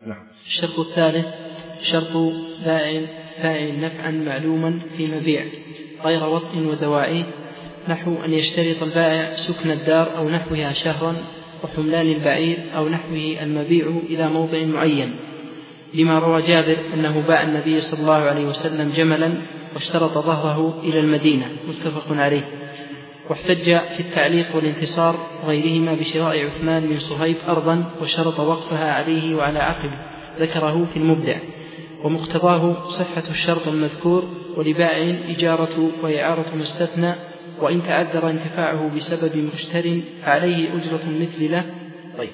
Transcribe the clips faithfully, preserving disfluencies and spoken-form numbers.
نعم. الشرط الثالث شرط فاعل فاعل نفعا معلوما في مبيع غير وطء ودواعيه، نحو أن يشترط البائع سكن الدار أو نحوها شهرا وحملان البعير أو نحوه المبيع إلى موضع معين، لما روى جابر أنه باع النبي صلى الله عليه وسلم جملا واشترط ظهره إلى المدينة، متفق عليه. واحتج في التعليق والانتصار وغيرهما بشراء عثمان بن صهيب أرضا وشرط وقفها عليه وعلى عقبه، ذكره في المبدع، ومقتضاه صحة الشرط المذكور، ولبائع إجارة وإعارة مستثنى، وإن تعذر انتفاعه بسبب مشتر فعليه أجرة مثل له. طيب.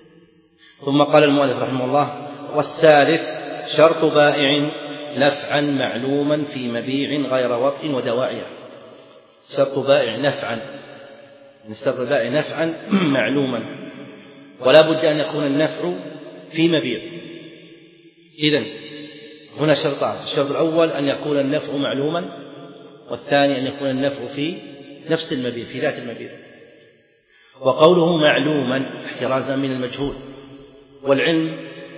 ثم قال المؤلف رحمه الله: والثالث شرط بائع نفعا معلوما في مبيع غير وطء ودواعيه. شرط بائع نفعا، شرط البائع نفعا معلوما، ولا بد أن يكون النفع في مبيع. إذن هنا شرطان: الشرط الأول أن يكون النفع معلوما، والثاني أن يكون النفع في نفس المبيع، في ذات المبيع. وقوله معلوما احترازا من المجهول، والعلم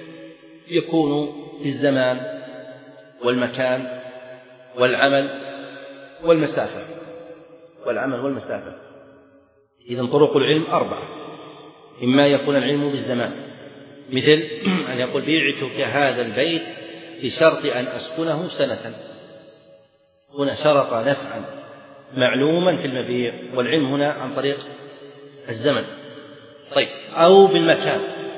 يكون في الزمان والمكان والعمل والمسافة والعمل والمسافة. إذن طرق العلم أربعة: إما يكون العلم بالزمان، مثل أن يقول: بيعتك هذا البيت بشرط أن أسكنه سنة. هنا شرط نفعا معلوما في المبيع، والعلم هنا عن طريق الزمن. طيب. أو بالمكان،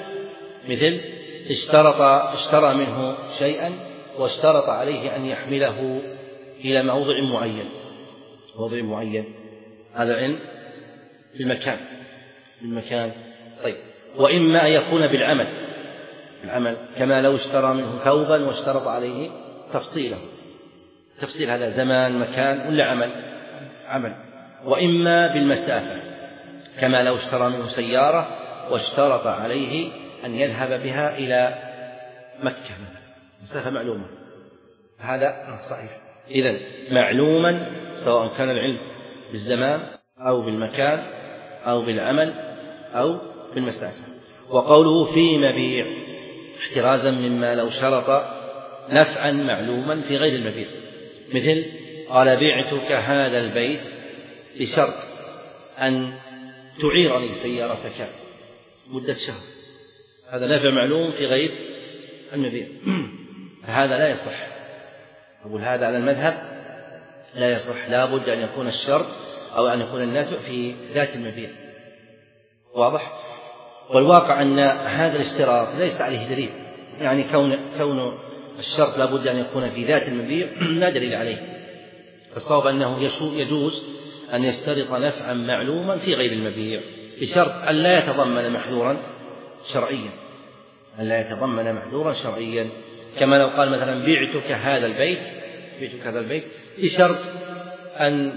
مثل اشترط اشترى منه شيئا واشترط عليه أن يحمله إلى موضع معين، موضع معين، هذا علم بالمكان بالمكان. طيب. وإما أن يكون بالعمل، العمل كما لو اشترى منه ثوبا واشترط عليه تفصيله، تفصيل هذا زمان مكان ولا عمل عمل. وإما بالمسافة، كما لو اشترى منه سيارة واشترط عليه أن يذهب بها إلى مكة، مسافة معلومة، هذا صحيح. إذن معلوما سواء كان العلم بالزمان أو بالمكان أو بالعمل أو بالمسافة. وقوله في مبيع احترازا مما لو شرط نفعا معلوما في غير المبيع، مثل قال: بعتك هذا البيت بشرط أن تعيرني سيارتك مدة شهر، هذا نفع معلوم في غير المبيع، فهذا لا يصح. أقول هذا على المذهب لا يصح، لا بد أن يكون الشرط أو أن يكون النفع في ذات المبيع. واضح؟ والواقع أن هذا الاشتراط ليس عليه دليل، يعني كون كون الشرط لا بد أن يكون في ذات المبيع لا دليل عليه. الصواب أنه يجوز أن يشترط نفعا معلوما في غير المبيع بشرط أن لا يتضمن محذورا شرعيا، أن لا يتضمن محذورا شرعيا، كما لو قال مثلا: بعتك هذا البيت بعتك هذا البيت بشرط أن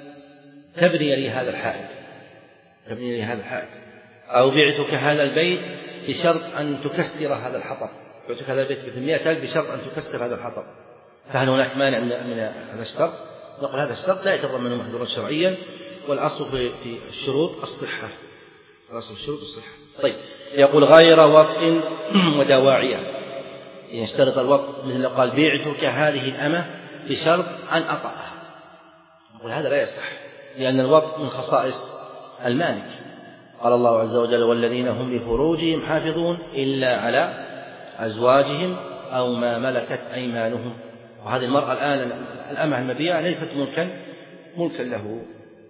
تبني لي هذا الحائط تبني لي هذا الحائط أو بعتك هذا البيت بشرط أن تكسر هذا الحطب، بعتك هذا البيت بثمانية ألف بشرط أن تكسر هذا الحطب. فهل هناك مانع من هذا الشرط؟ نقول هذا الشرط لا يتضمن محذورا شرعيا، والأصل في الشروط الصحة، الأصل في الشروط الصحة. طيب. يقول: غير وطء ودواعية، يشترط الوطء، مثل قال: بعتك هذه الأمة بشرط أن أطأها، نقول هذا لا يصح، لأن الوطء من خصائص المالك. قال الله عز وجل: والذين هم لفروجهم حافظون إلا على أزواجهم أو ما ملكت أيمانهم. وهذه المرأة الآن الأمة المبيعة ليست ملكا ملكا له.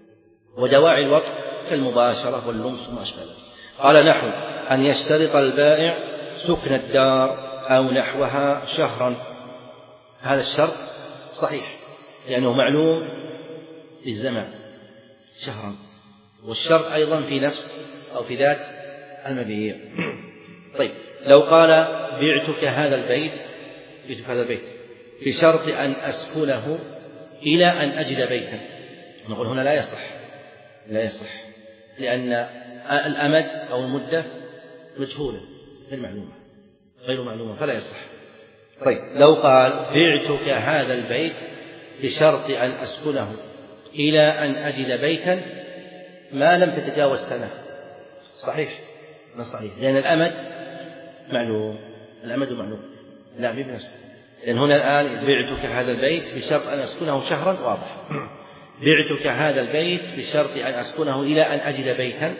ودواعي الوطء كالمباشرة واللمس وما أشبه ذلك. قال: نحو أن يشترط البائع سكن الدار أو نحوها شهرا، هذا الشرط صحيح لأنه معلوم بالزمان شهرا، والشرط أيضا في نفس أو في ذات المبيع. طيب. لو قال: بعتك هذا البيت بعتك هذا البيت بشرط أن أسكنه إلى أن أجد بيتا، نقول هنا لا يصح لا يصح لأن الأمد أو المدة مجهولة غير معلومة غير معلومة فلا يصح. طيب. لو قال: بعتك هذا البيت بشرط أن أسكنه إلى أن أجد بيتا ما لم تتجاوز سنة، صحيح ما صحيح، لأن الأمد معلوم الأمد معلوم، لا مو بنفسه، لأن هنا الآن بعتك هذا البيت بشرط أن أسكنه شهرا، واضح. بعتك هذا البيت بشرط أن أسكنه إلى أن أجد بيتا،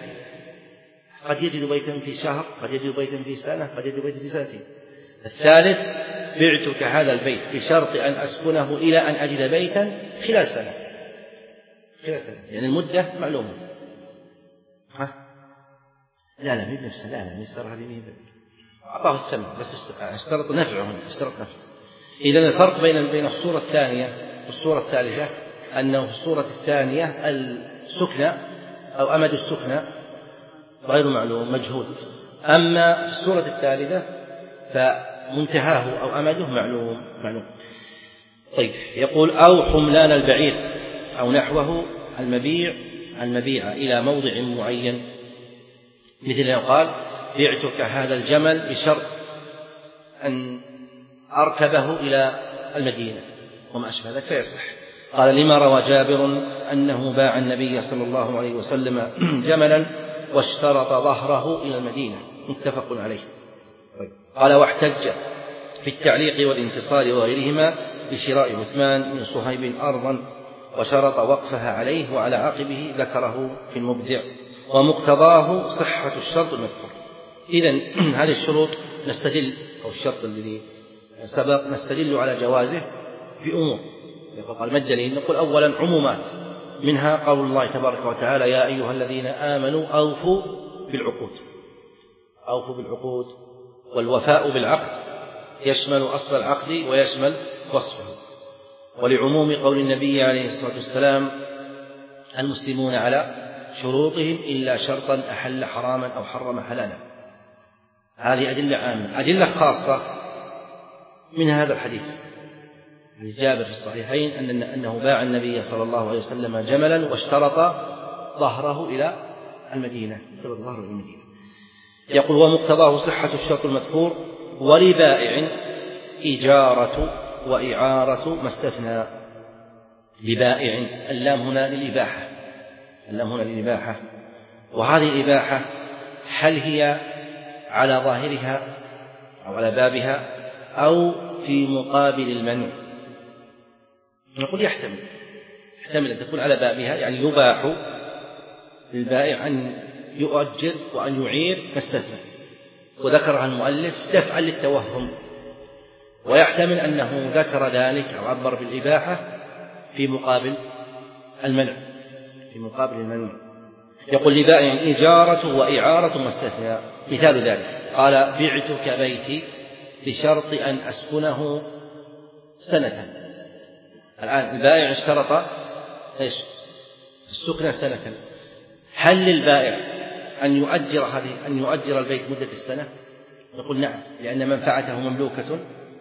قد يجد بيتا في شهر، قد يجد بيتا في سنة، قد يجد بيتا في سنتين. الثالث بعتك هذا البيت بشرط أن أسكنه إلى أن أجد بيتا خلال سنة، خلال سنة، يعني المدة معلومة. ها؟ لا لا مو بنفسه، لا لا مستر هذه مين أعطاه الثمن بس اشترط نفعه هنا، اشترط نفعه. إذن الفرق بين بين الصورة الثانية والصورة الثالثة أنه في الصورة الثانية السكنى أو أمد السكنى غير معلوم مجهول، أما في الصورة الثالثة فمنتهاه أو أمده معلوم معلوم. طيب، يقول أو حملان البعير أو نحوه المبيع المبيع إلى موضع معين، مثل يقال بعتك هذا الجمل بشرط أن أركبه إلى المدينة وما أشبه ذلك فيصح. قال لما روى جابر أنه باع النبي صلى الله عليه وسلم جملا واشترط ظهره إلى المدينة، متفق عليه. قال واحتج في التعليق والانتصار وغيرهما بشراء عثمان من صهيب أرضا وشرط وقفها عليه وعلى عقبه ذكره في المبدع، ومقتضاه صحة الشرط المذكور. إذن هذه الشروط نستدل، أو الشرط الذي سبق نستدل على جوازه بأمور. قال ما الدليل؟ نقول أولا عمومات، منها قول الله تبارك وتعالى يا أيها الذين آمنوا أوفوا بالعقود، أوفوا بالعقود، والوفاء بالعقد يشمل أصل العقد ويشمل وصفه. ولعموم قول النبي عليه الصلاة والسلام المسلمون على شروطهم إلا شرطا أحل حراما أو حرم حلالا. هذه أدلة عامة. أدلة خاصة من هذا الحديث جابر في الصحيحين أن أنه باع النبي صلى الله عليه وسلم جملا واشترط ظهره إلى المدينة، اشترط ظهره إلى المدينة. يقول ومقتضاه صحة الشرط المذكور. ولبائع إجارة وإعارة ما استثنى. لبائع اللام هنا للإباحة، اللام هنا للإباحة، وهذه الإباحة هل هي على ظاهرها أو على بابها أو في مقابل المنع؟ نقول يحتمل، يحتمل أن تكون على بابها، يعني يباح للبائع أن يؤجر وأن يعير ما استثنى، وذكرها المؤلف دفعا للتوهم. ويحتمل أنه ذكر ذلك أو عبر بالإباحة في مقابل المنع، في مقابل المنع. يقول لبائع إجارة وإعارة ما استثنى. مثال ذلك قال بعتك بيتي بشرط أن أسكنه سنة. الآن البائع اشترط إيش؟ السكن سنة. هل للبائع أن يؤجر هذه أن يؤجر البيت مدة السنة؟ نقول نعم، لأن منفعته مملوكة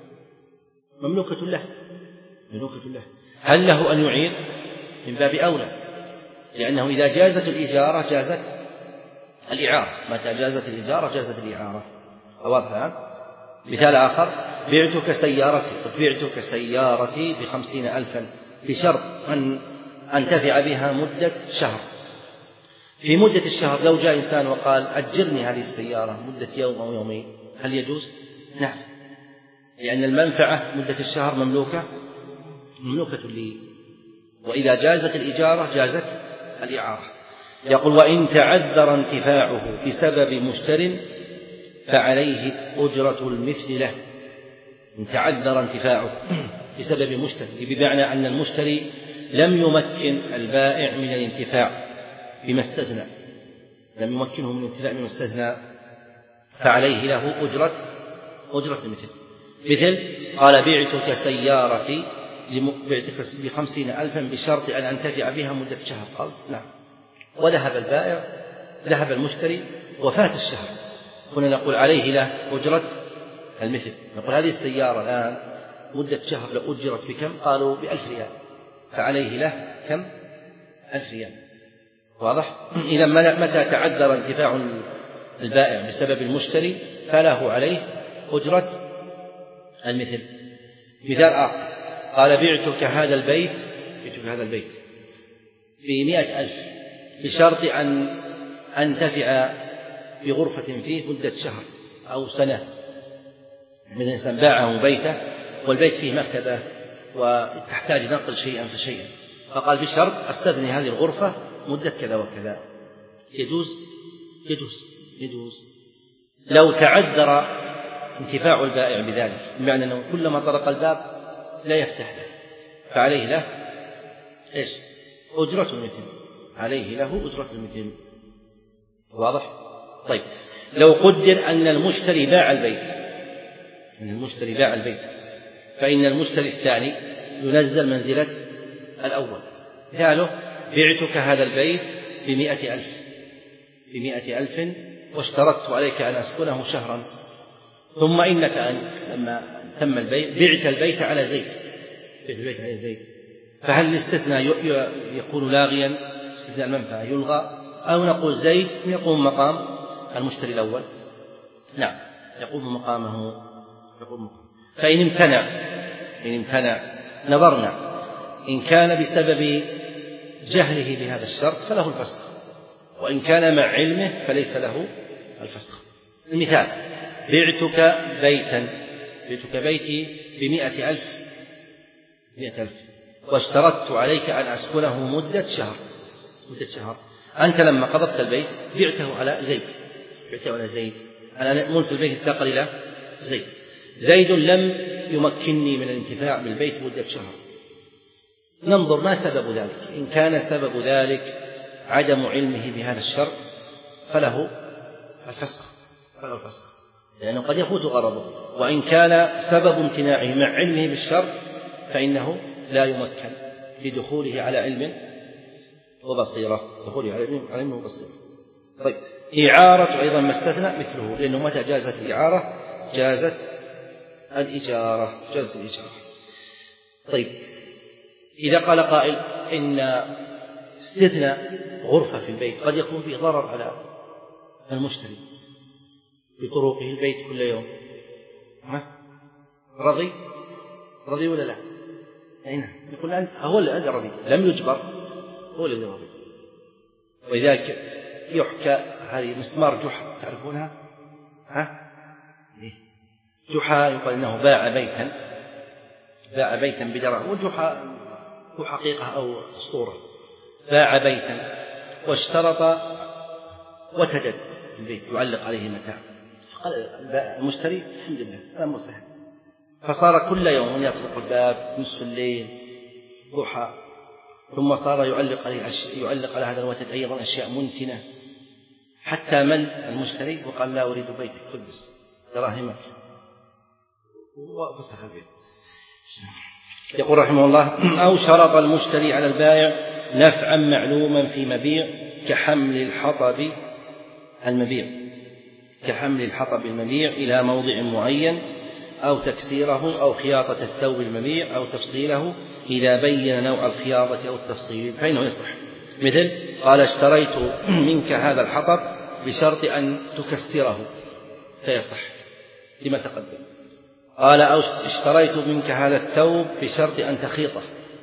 مملوكة له مملوكة له. هل له أن يعير؟ من باب أولى، لأنه إذا جازت الإجارة جازت الإعارة، متى جازت الإجارة جازت الإعارة. واضح الآن؟ مثال آخر بعتك سيارتي، بعتك سيارتي بخمسين ألفا بشرط أن أنتفع بها مدة شهر. في مدة الشهر لو جاء إنسان وقال أجرني هذه السيارة مدة يوم أو يومين، هل يجوز؟ نعم، لأن المنفعة مدة الشهر مملوكة مملوكة لي، وإذا جازت الإجارة جازت الإعارة. يقول وإن تعذر انتفاعه بسبب مشتر فعليه أجرة المثل له. إن تعذر انتفاعه بسبب مشتري، بمعنى أن المشتري لم يمكن البائع من الانتفاع بما استثنى، لم يمكنه من الانتفاع بما استثنى، فعليه له أجرة أجرة المثل. مثل قال بعتك سيارتي بعتك بخمسين ألفا بشرط أن أنتفع بها مدة شهر، قال نعم، وذهب البائع ذهب المشتري وفات الشهر، هنا نقول عليه له أجرة المثل. نقول هذه السيارة الآن مدة شهر لو أجرت بكم؟ قالوا بألف ريال، فعليه له كم؟ ألف ريال. واضح؟ إذا متى تعذر انتفاع البائع بسبب المشتري فله عليه أجرة المثل. مثال آخر قال بعتك هذا البيت بعتك هذا البيت بمئة ألف بشرط أن أنتفع بغرفة فيه مدة شهر أو سنة، من الإنسان باعه بيته والبيت فيه مكتبة وتحتاج نقل شيئا فشيئا، فقال بشرط أستثني هذه الغرفة مدة كذا وكذا، يجوز يجوز يجوز لو تعذر انتفاع البائع بذلك، بمعنى أنه كلما طرق الباب لا يفتح له فعليه له إيش؟ أجرة المثل، عليه له أجرة المثل. واضح؟ طيب لو قدر أن المشتري باع البيت أن المشتري باع البيت فإن المشتري الثاني ينزل منزلة الأول، قاله بعتك هذا البيت بمئة ألف بمئة ألف واشترطت عليك أن أسكنه شهرا، ثم إنك أنت لما تم البيت بعت البيت على زيد بعت البيت على زيد، فهل الاستثناء يكون لاغيا، استثناء المنفعة يلغى، أو نقول زيد يقوم مقام المشتري الأول؟ نعم يقوم مقامه يقوم مقامه. فإن امتنع إن امتنع نظرنا، إن كان بسبب جهله بهذا الشرط فله الفسخ، وإن كان مع علمه فليس له الفسخ. المثال: بعتك بيتا بعتك بيتي بمئة ألف مئة ألف واشترطت عليك أن أسكنه مدة شهر مدة شهر أنت لما قبضت البيت بعته على زيد بعته على زيد أنا ملك البيت انتقل إلى زيد زيد لم يمكنني من الانتفاع بالبيت مدة شهر. ننظر ما سبب ذلك، إن كان سبب ذلك عدم علمه بهذا الشرط فله الفسخ فله الفسخ لأنه قد يفوت غرضه، وإن كان سبب امتناعه مع علمه بالشرط فإنه لا يمكن لدخوله على علم وبصيرة دخوله على علم وبصيرة. طيب إعارة أيضا ما استثنى مثله، لأنه متى جازت الإعارة جازت الإجارة جازت الإجارة. طيب إذا قال قائل إن استثناء غرفة في البيت قد يكون فيه ضرر على المشتري بطرقه البيت كل يوم، ها رضي رضي ولا لا؟ أين يقول أنت هو الذي رضي لم يجبر، هو الذي رضي. ولذلك يحكى هذه مسمار جحا تعرفونها؟ ها جحا يقال إنه باع بيتا باع بيتا بدرهم، والجحا هو حقيقة أو أسطورة. باع بيتا واشترط وتجد البيت يعلق عليه متاع، قال المشتري الحمد لله أنا مصلح، فصار كل يوم يطرق الباب نصف الليل ضحى، ثم صار يعلق عليه يعلق على هذا الوتد أيضا أشياء منتنة، حتى من المشتري وقال لا أريد بيتك كلبس دراهمك وفسخ البيت. يقول رحمه الله: أو شرط المشتري على البائع نفعا معلوما في مبيع كحمل الحطب المبيع كحمل الحطب المبيع إلى موضع معين، أو تكسيره، أو خياطة الثوب المبيع، أو تفصيله إذا بين نوع الخياطة أو التفصيل فإنه يصلح. مثل قال: اشتريت منك هذا الحطب بشرط أن تكسره فيصح لما تقدم. قال: أو اشتريت منك هذا الثوب بشرط أن تخيطه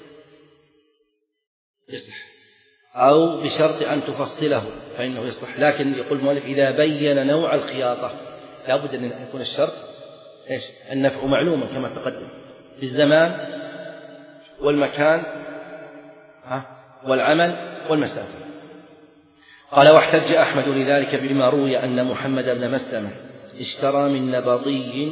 يصح، أو بشرط أن تفصله فإنه يصح. لكن يقول المؤلف إذا بين نوع الخياطة، لا بد أن يكون الشرط إيش؟ النفع معلوما كما تقدم بالزمان والمكان والعمل والمسافة. قال: واحتج أحمد لذلك بما روي أن محمد بن مسلمة اشترى من نبطي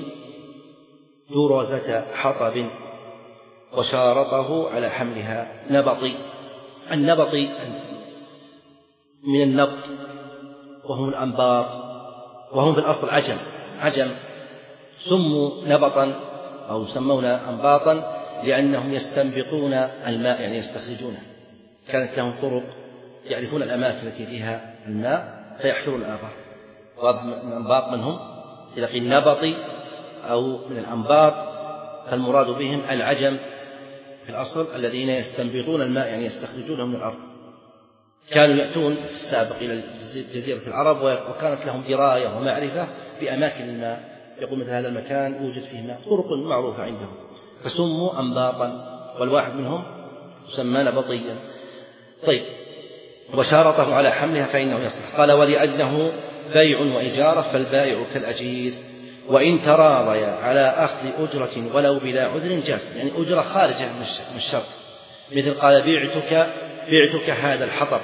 درزة حطب وشارطه على حملها. نبطي النبطي من النبط وهم الأنباط، وهم في الأصل عجم عجم سموا نبطا أو يسمون أنباطا لأنهم يستنبطون الماء يعني يستخرجونه، كانت لهم طرق يعرفون الأماكن التي فيها الماء فيحفرون الآبار. واضح من الأنباط من هم إذا قيل نبطي أو من الأنباط فالمراد بهم العجم في الأصل الذين يستنبطون الماء يعني يستخرجونه من الأرض. كانوا يأتون في السابق إلى جزيرة العرب وكانت لهم دراية ومعرفة بأماكن الماء، يقول مثل هذا المكان يوجد فيه ماء، طرق معروفة عندهم فسموا أنباطا، والواحد منهم يسمى نبطيا. طيب وشارطه على حملها فإنه يصلح. قال: ولأنه بيع وإجارة فالبائع كالأجير، وإن تراضيا على أخذ أجرة ولو بلا عذر جاز، يعني أجرة خارجة من الشرط، مثل قال بعتك بعتك هذا الحطب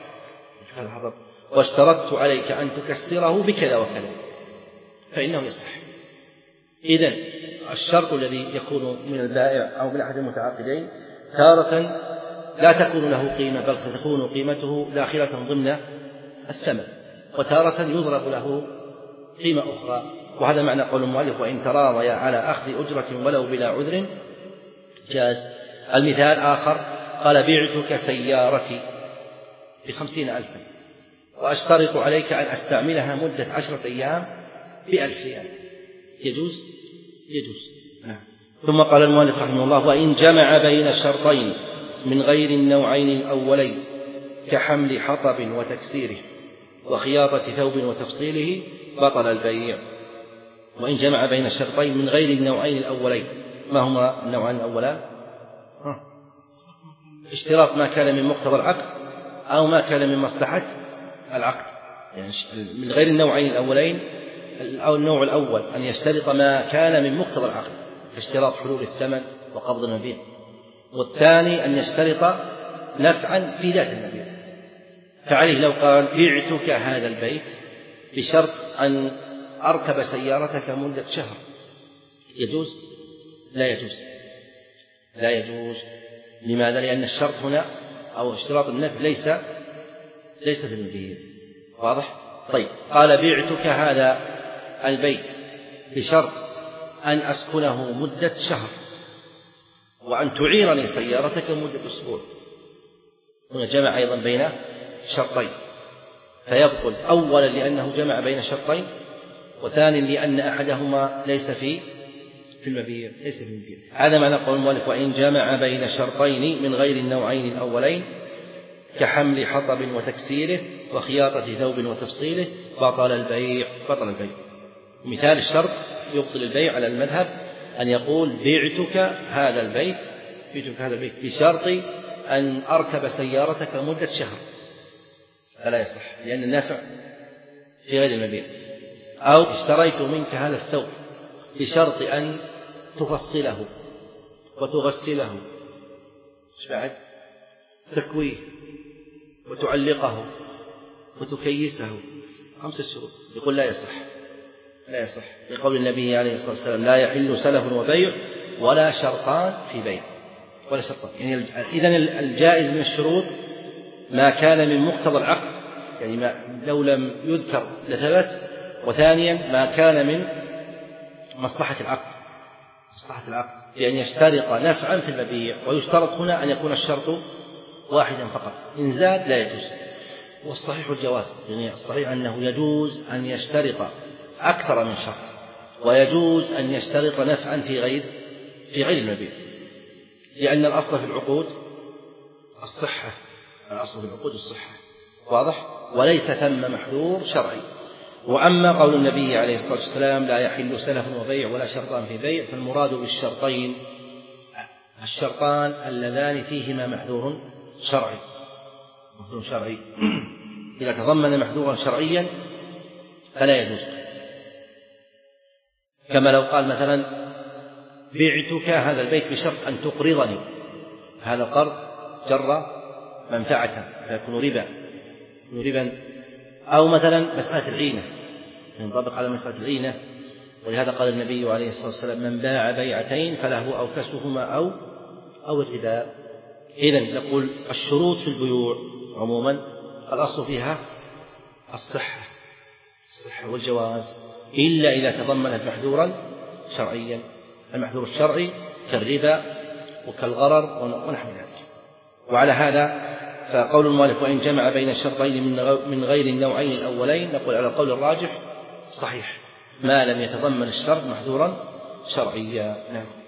واشترطت عليك أن تكسره بكذا وكذا، فإنه يصح. إذن الشرط الذي يكون من البائع أو من أحد المتعاقدين تارة لا تكون له قيمة، بل ستكون قيمته داخلة ضمن الثمن، وتارة يضرب له قيمة أخرى، وهذا معنى قول المؤلف وإن تراضيا على أخذ أجرة ولو بلا عذر جاز. المثال آخر قال بعتك سيارتي بخمسين ألفا وأشترط عليك أن أستعملها مدة عشرة أيام بألف ريال، يجوز؟ يجوز. ثم قال المؤلف رحمه الله وإن جمع بين الشرطين من غير النوعين الأولين كحمل حطب وتكسيره وخياطة ثوب وتفصيله بطل البيع. وإن جمع بين الشرطين من غير النوعين الأولين، ما هما النوعان الأولان؟ اشتراط ما كان من مقتضى العقد أو ما كان من مصلحة العقد، يعني من غير النوعين الأولين أو النوع الأول أن يشترط ما كان من مقتضى العقد كاشتراط حلول الثمن وقبض المبيع، والثاني أن يشترط نفعا في ذات المبيع. فعليه لو قال بعتك هذا البيت بشرط أن أركب سيارتك مدة شهر، يجوز؟ لا يجوز، لا يجوز. لماذا؟ لأن الشرط هنا أو اشتراط النفع ليس ليس في المبيع. واضح؟ طيب قال بعتك هذا البيت بشرط أن أسكنه مدة شهر وأن تعيرني سيارتك مدة أسبوع، هنا جمع أيضا بين شرطين فيبطل، أولا لأنه جمع بين شرطين، وثانيا لأن أحدهما ليس في في المبيع ليس في المبيع. هذا معنى قول المؤلف وإن جمع بين شرطين من غير النوعين الأولين كحمل حطب وتكسيره وخياطة ثوب وتفصيله بطل البيع بطل البيع. مثال الشرط يبطل البيع على المذهب أن يقول بعتك هذا البيت بعتك هذا البيت بشرط أن أركب سيارتك مدة شهر، فلا يصح لأن النافع في غير المبيع. أو اشتريت منك هذا الثوب بشرط أن تفصله وتغسله بعد تكويه وتعلقه وتكيسه، خمسة شروط، يقول لا يصح لا يصح لقول النبي عليه الصلاة والسلام لا يحل سلف وبيع ولا شرطان في بيع ولا شرطان. يعني إذن الجائز من الشروط ما كان من مقتضى العقد، يعني ما لو لم يذكر لثبت، وثانيا ما كان من مصلحة العقد مصلحة العقد بأن يشترط نفعا في المبيع، ويشترط هنا أن يكون الشرط واحدا فقط، إن زاد لا يجوز. والصحيح الجواز، يعني الصحيح أنه يجوز أن يشترط أكثر من شرط، ويجوز أن يشترط نفعا في غير في غير المبيع، لأن الأصل في العقود الصحة الأصل في العقود الصحة. واضح؟ وليس ثم محذور شرعي. وأما قول النبي عليه الصلاة والسلام لا يحل سلف وبيع ولا شرطان في بيع، فالمراد بالشرطين الشرطان اللذان فيهما محذور شرعي محذور شرعي إذا تضمن محذورا شرعيا فلا يجوز، كما لو قال مثلا بعتك هذا البيت بشرط أن تقرضني، هذا القرض جر منفعة فيكون ربا ربا. أو مثلا مسألة العينة ينطبق على مسألة العينة، ولهذا قال النبي عليه الصلاة والسلام من باع بيعتين فله أو كسبهما أو أو الربا. إذن نقول الشروط في البيوع عموما الأصل فيها الصحة الصحة والجواز، إلا إذا تضمنت محذورا شرعيا، المحذور الشرعي كالربا وكالغرر ونحو ذلك. وعلى هذا فقول المؤلف وإن جمع بين الشرطين من غير النوعين الأولين، نقول على القول الراجح صحيح ما لم يتضمن الشرط محذورا شرعيا. نعم.